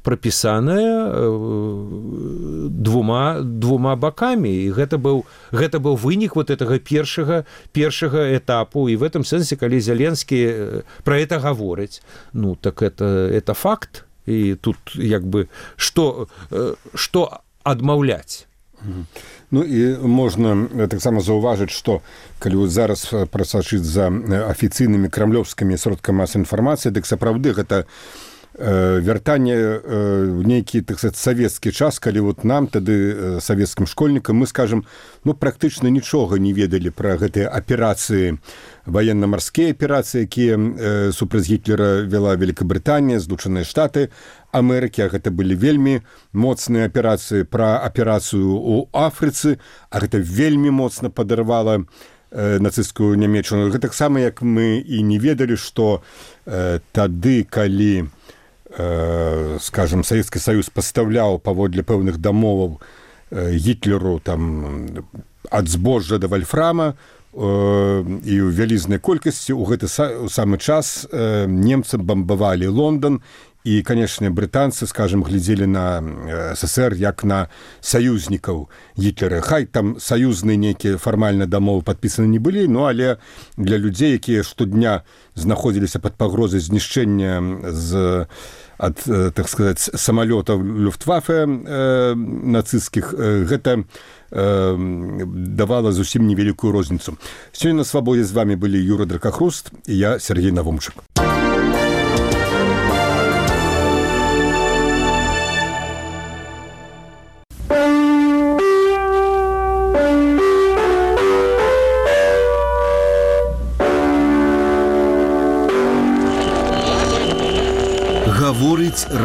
двума бакамі, і гэта быў вынік вот этого першага этапу. І в этом сэнсе, калі Зеленскі про это гаворыць, ну так это факт, і тут як бы што адмаўляць. Ну і можна таксама заўважыць, што калі зараз прасачыць за афіцыйнымі крамлёўскімі сродкамі масавай інфармацыі, дык сапраўды гэта вяртанне ў нейкі, так сказаць, савецкі час, калі вот нам тады савецкім школьнікам мы скажам, ну практычна нічога не ведалі пра гэтыя аперацыі, военно-марскія аперацыі, якія супраць Гітлера вяла Великабрытанія, Злучаныя Штаты Амерыкі, а гэта былі вельмі моцныя аперацыі, пра аперацыю ў Афрыцы, а гэта вельмі моцна падарвала нацысцкую Нямецчыну. Гэта таксама, як мы і не ведалі, што тады, калі, скажем, Савецкі Саюз пастаўляў паводле пэўных дамоваў Гітлеру там ад збожжа да вальфрама, і ў вялізнай колькасці ў гэты самы час немцы бамбавалі Лондан, і, канешне, брытанцы, скажем, глядзелі на СССР як на саюзнікаў Гітлера. Хай там саюзныя нейкія фармальна дамовы падпісаны не былі, ну, але для людзей, якія штодня знаходзіліся пад пагрозай знішчэння ад, так сказаць, самалётаў Люфтваффе нацысцкіх, гэта давала зусім невялікую розніцу. Сёння на Свабодзе з вами былі Юра Дракахруст і я, Сергей Навумчык.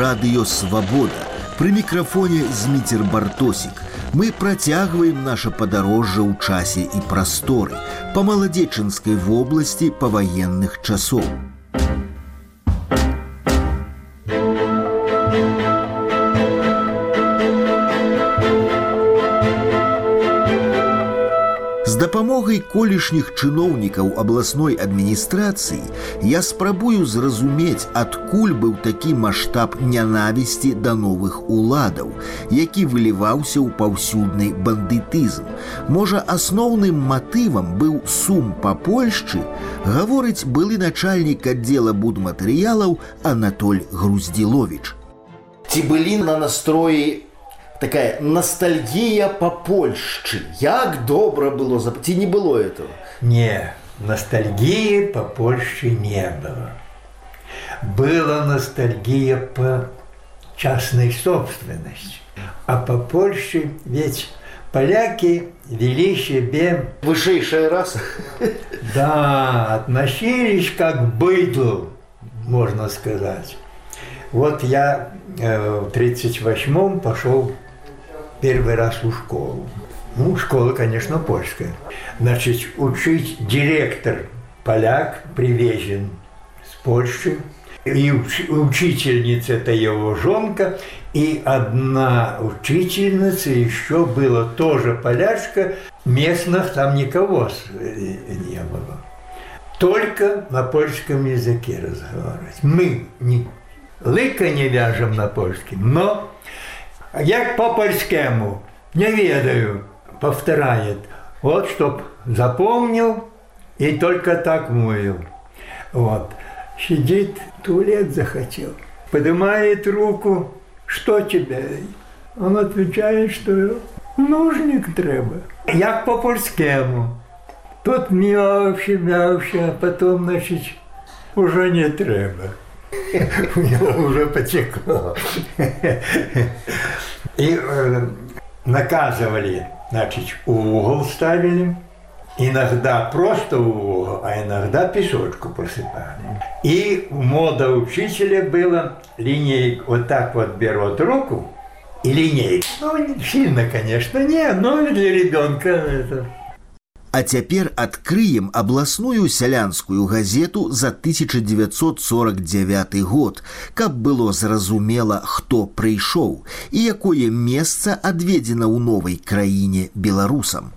радыё «Свабода». Пры мікрафоне Зміцер Бартосік. Мы працягваем наша падарожжа ў часе і прасторы па Маладзечынскай вобласці паваенных часоў. З дапамогай колішніх чыноўнікаў абласной адміністрацыі я спрабую зразумець, адкуль быў такі маштаб нянавісці да новых уладаў, які выліваўся ў паўсюдны бандытызм. Можа, асноўным матывам быў сум па Польшчы, гаворыць былы начальнік аддзела будматэрыялаў Анатоль Груздзіловіч. Ці былі на настроі такая ностальгия по Польшчы. Як добра было, ці не было этого? Не, ностальгии по Польше не было. Была ностальгия по частной собственности. А по Польше ведь поляки вели себе... Высшая раса. Да, относились как к быдлу, можно сказать. Вот я в 1938-м пошел первый раз в школу. Ну, школа, конечно, польская. Значит, учить директор поляк, привезен с Польши. И учительница – это его жонка. И одна учительница еще была тоже полячка. Местных там никого не было. Только на польском языке разговаривать. Мы лыка не вяжем на польском, но як по-польскому, не ведаю, повторяет. Вот, чтоб запомнил и только так мовил. Вот. Сидит, туалет захотел, поднимает руку, что тебе? Он отвечает, что нужник треба. Як по-польскому. Тут мявши, а потом, значит, уже не треба. У него уже потекло. И наказывали, значит, угол ставили. Иногда просто угол, а иногда песочку посыпали. И мода учителя была линейку, вот так вот берут руку и линейку. Ну, сильно, конечно, не, но для ребенка это... А цяпер адкрыем абласную сялянскую газету за 1949 год, каб было зразумела, хто прыйшоў і якое месца адведзена ў новай краіне беларусам.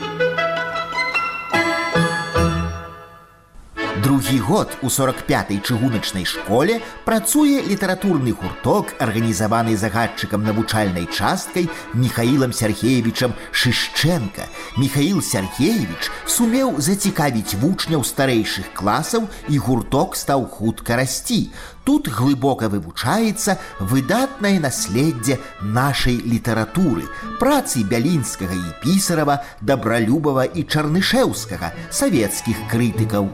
Другі год у 45-й чыгуначнай школе працуе літаратурны гурток, арганізаваны загадчыкам навучальнай часткай Михаілам Сяргеевічам Шышчэнка. Михаіл Сяргеевіч сумеў зацікавіць вучняў старэйшых класаў, і гурток стаў хутка расці. Тут глыбока вывучаецца выдатнае наследдзе нашай літаратуры, працы Бялінскага і Пісарава, Дабралюбава і Чарнышэўскага, савецкіх крытыкаў.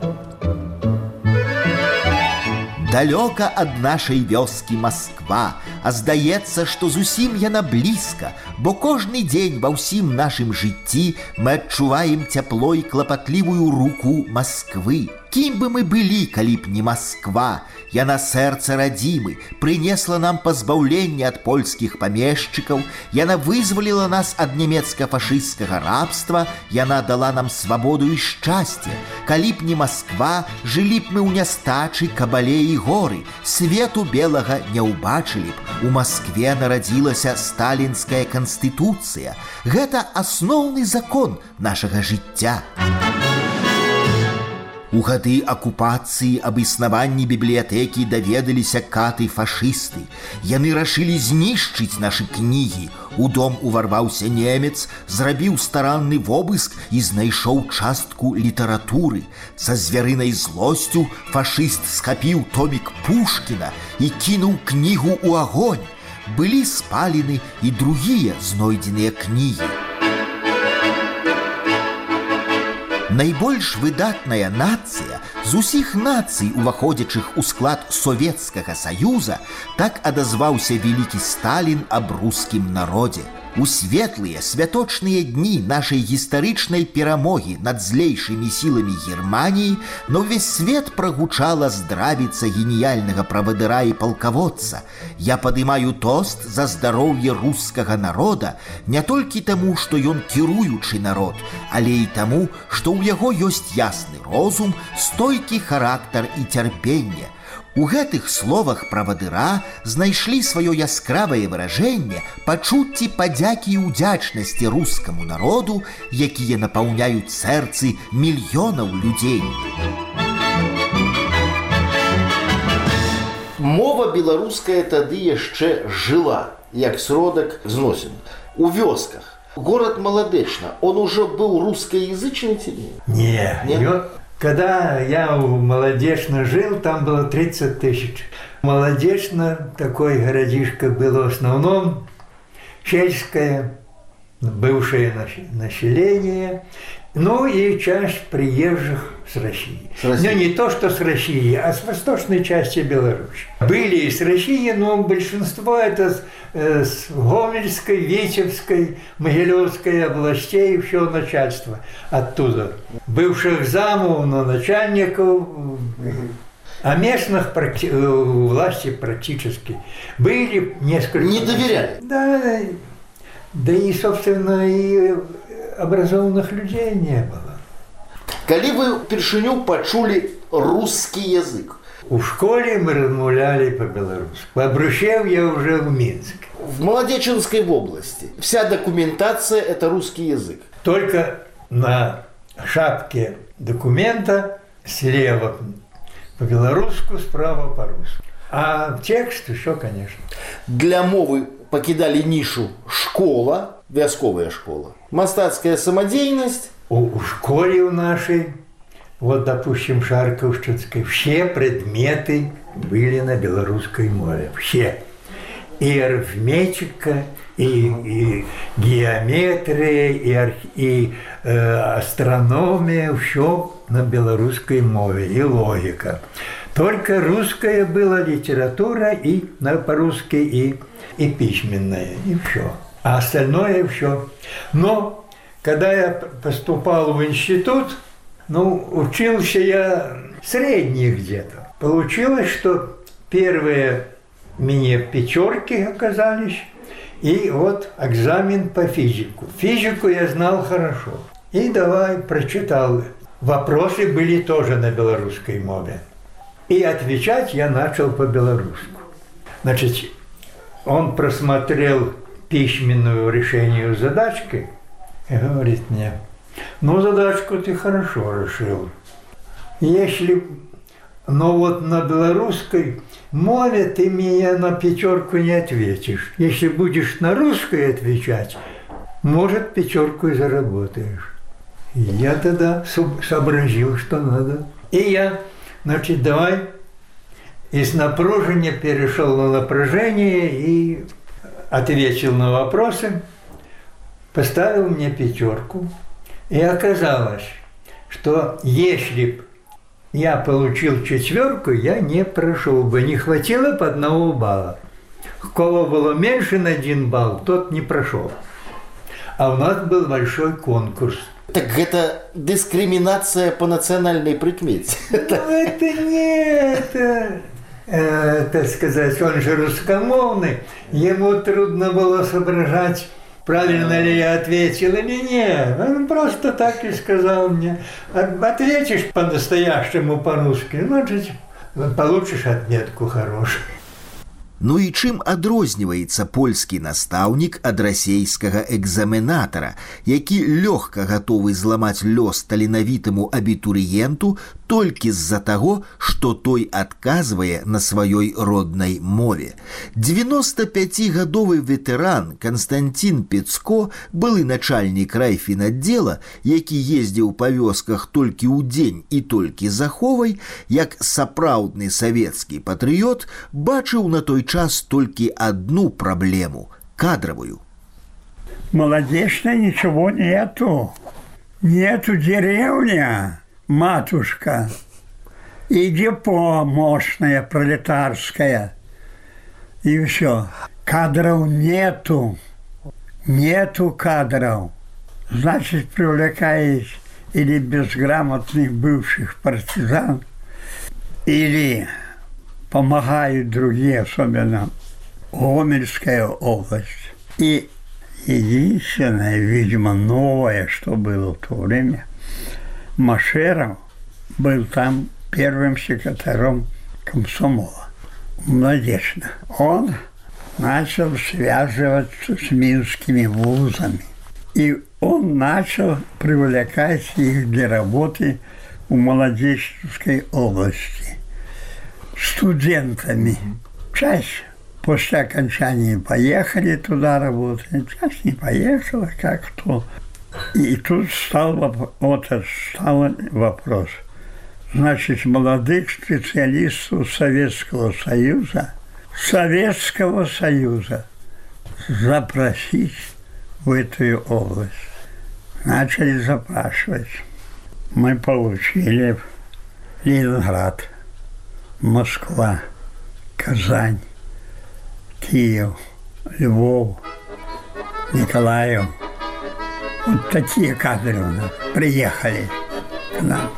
Далёка ад нашай вёскі Масква, а здаецца, што зусім яна блізка, бо кожны дзень ва ўсім нашым жыцці мы адчуваем цяпло і клапатлівую руку Масквы. Кім бы мы былі, калі б не Масква? Яна сэрца радзімы, прынесла нам пазбаўленне ад польскіх памешчыкаў, яна вызваліла нас ад нямецка-фашысцкага рабства, яна дала нам свабоду і шчасце. Калі б не Масква, жылі б мы ў нястачы, кабале і горы, свету белага не ўбачылі б. У Маскве нарадзілася сталінская канстытуцыя. Гэта асноўны закон нашага жыцця. У гады акупацыі аб існаванні бібліятэкі даведаліся каты-фашысты. Яны рашылі знішчыць нашы кнігі. У дом уварваўся немец, зрабіў старанны вобыск і знайшоў частку літаратуры. Са звярынай злосцю фашыст схапіў томік Пушкіна і кінуў кнігу ў агонь. Былі спалены і другія знойдзеныя кнігі. Найбольш выдатная нацыя з усіх нацый, уваходзячых у склад Савецкага Саюза, так адазваўся вялікі Сталін аб рускім народзе. У светлыя святочныя дні нашай гістарычнай перамогі над злейшымі сіламі Германіі на ўвесь свет прагучала здравіца геніяльнага правадыра і палкаводца. Я падымаю тост за здароўе рускага народа не толькі таму, што ён кіруючы народ, але і таму, што ў яго ёсць ясны розум, стойкі характар і цярпенне. У гэтых словах правадыра знайшлі сваё яскравае выражэнне пачуцці падзякі і ўдзячнасці рускаму народу, якія напаўняюць сэрцы мільёнаў людзей. Мова беларуская тады яшчэ жыла, як сродак зносін. У вёсках. Город Маладэчна, он уже был русскоязычный тебе? Нет. Когда я в Молодечно жил, там было 30 тысяч. Молодечно, такой городишко было в основном сельское, бывшее население, ну и часть приезжих с России. Ну, не то, что с России, а с восточной части Беларуси. Были и с России, но большинство это с Гомельской, Витебской, Могилевской областей, все начальство оттуда. Бывших замов, но начальников, а местных власти практически были несколько. Не доверяли? Да и, собственно, и образованных людей не было. Калі вы впершыню пачулі русский язык? В школе мы размовляли по-белорусски. Побрущев я уже в Минске. В Молодеченской области вся документация – это русский язык. Только на шапке документа слева по-белорусски, справа по-русски. А текст еще, конечно. Для мовы покидали нишу школа, вясковая школа, мастацкая самодеятельность. У школе у нашей, вот, допустим, Шарковщинской, все предметы были на белорусской мове. Все. И арифметика, и геометрия, и астрономия, все на белорусской мове, и логика. Только русская была литература, и по-русски, и письменная, и все. А остальное все. Но когда я поступал в институт, учился я средний где-то. Получилось, что первые мне пятерки оказались, и вот экзамен по физику. Физику я знал хорошо. И давай прочитал. Вопросы были тоже на белорусской мове. И отвечать я начал по-белорусски. Значит, он просмотрел письменную решение задачки и говорит мне: ну, задачку ты хорошо решил. Если, вот на белорусской мове ты мне на пятерку не ответишь. Если будешь на русской отвечать, может, пятерку и заработаешь. И я тогда сообразил, что надо. И я, значит, давай из напряжения перешел на напряжение и ответил на вопросы, поставил мне пятерку. И оказалось, что если б я получил четверку, я не прошел бы, не хватило бы 1 балла. У кого было меньше на 1 балл, тот не прошел. А у нас был большой конкурс. Так это дискриминация по национальной прикмете. Это не так сказать, он же русскомовный, ему трудно было соображать, правильно ли я ответил или нет. Он просто так и сказал мне: ответишь по-настоящему по-русски, значит, получишь отметку хорошую. Ну і чым адрозніваецца польскі настаўнік ад расейскага экзаменатара, які лёгка гатовы зламаць лёс таленавітаму абітурыенту толькі з-за таго, што той адказвае на сваёй роднай мове. 95-гадовы ветэран Константин Пецко, былы начальнік райфінаддзела, які ездзіў па вёсках толькі ўдзень і толькі з аховай, як сапраўдны савецкі патрыёт, бачыў на той час толькі одну проблему – кадровую. Молодечно ничего нету. Нету деревня, матушка, и депо мощное, пролетарское. И все. Кадров нету. нету кадров, значит, привлекает или безграмотных бывших партизан, или помогают другие, особенно Гомельская область. И единственное, видимо, новое, что было в то время, Машеров был там первым секретарем комсомола. Молодечно. Он начал связываться с минскими вузами. И он начал привлекать их для работы в Молодеченской области студентами. Часть после окончания поехали туда работать, часть не поехала, как кто. И тут стал вопрос. Значит, молодых специалистов Советского Союза запросить в эту область. Начали запрашивать. Мы получили Ленинград, Москва, Казань, Киев, Львов, Николаев. Вот такие кадры у нас приехали к нам.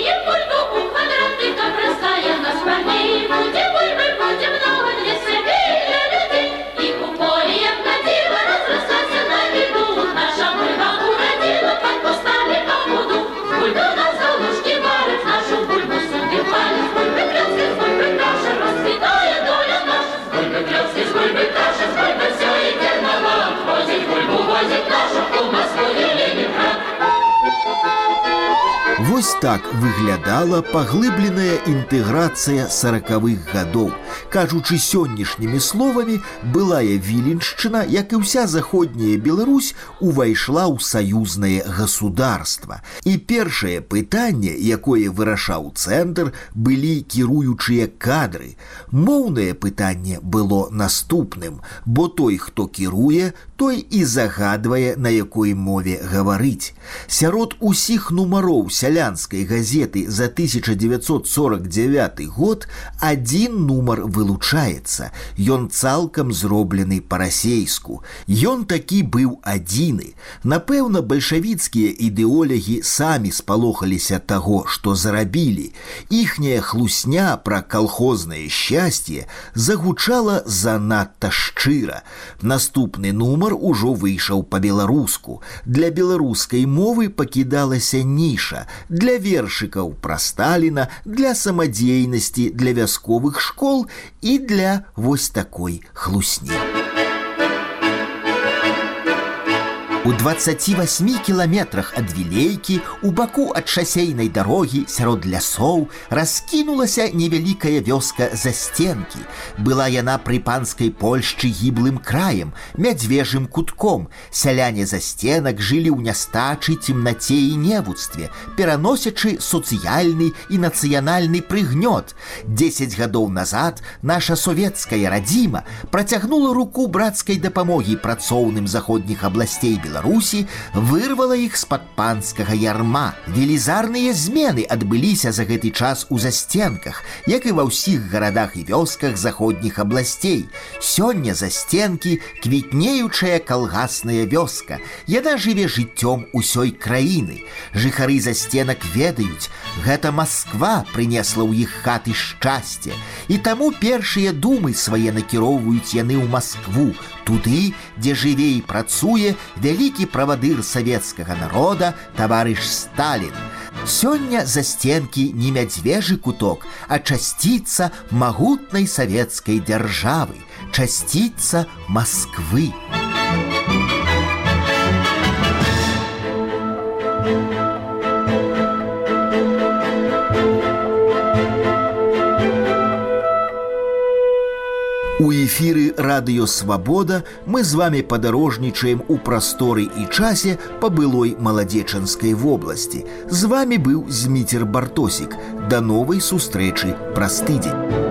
Вось так выглядала паглыбленая інтэграцыя 40-х гадоў. Кажучы сённяшнімі словамі, былая Віленшчына, як і ўся заходняя Беларусь, увайшла ў саюзнае государства. І першае пытанне, якое вырашаў цэнтр, былі кіруючыя кадры. Моўнае пытанне было наступным, бо той, хто кіруе, той і загадвае, на якой мове гаварыць. Сярод усіх нумароў сялянскай газеты за 1949 год адзін нумар вылучаецца. Ён цалкам зроблены па-расейску. Ён такі быў адзіны. Напэўна, бальшавіцкія ідэолягі самі спалохаліся таго, што зарабілі. Іхняя хлусня пра калхознае шчасце загучала занадта шчыра. Наступны нумар ужо выйшаў па-беларуску. Для беларускай мовы пакідалася ніша. Для вершыкаў пра Сталіна, для самадзейнасці, для вясковых школ і для вось такой хлусні. У 28 кіламетрах ад Вілейкі, у баку ад шасейнай дарогі, сярод лясоў, раскінулася невялікая вёска Застенкі. Была яна пры панскай Польшчы гіблым краем, мядзвежым кутком. Сяляне Застенак жылі ў нястачы, цемнаце і невуцтве, пераносячы сацыяльны і нацыянальны прыгнёт. 10 гадоў назад наша савецкая радзіма працягнула руку брацкай дапамогі працоўным заходніх абласцей Беларусі, вырвала іх з-пад панскага ярма. Велізарныя змены адбыліся за гэты час у Застенках, як і ва ўсіх гарадах і вёсках заходніх абласцей. Сёння Застенкі – квітнеючая калгасная вёска. Яна жыве жыццём усёй краіны. Жыхары Застенак ведаюць, гэта Масква прынесла ў іх хаты шчасце. І таму першыя думы свае накіроўваюць яны ў Маскву, туды, дзе жыве і працуе вялікі правадыр савецкага народа таварыш Сталін. Сёння Застенкі не мядзвежы куток, а часціца магутнай савецкай дзяржавы, часціца Масквы. У эфіры радыё «Свабода» мы з вами падарожнічаем у прасторы і часе па былой Маладзечанскай вобласці. З вами быў Зміцер Бартосік. Да новай сустрэчы праз тыдзень.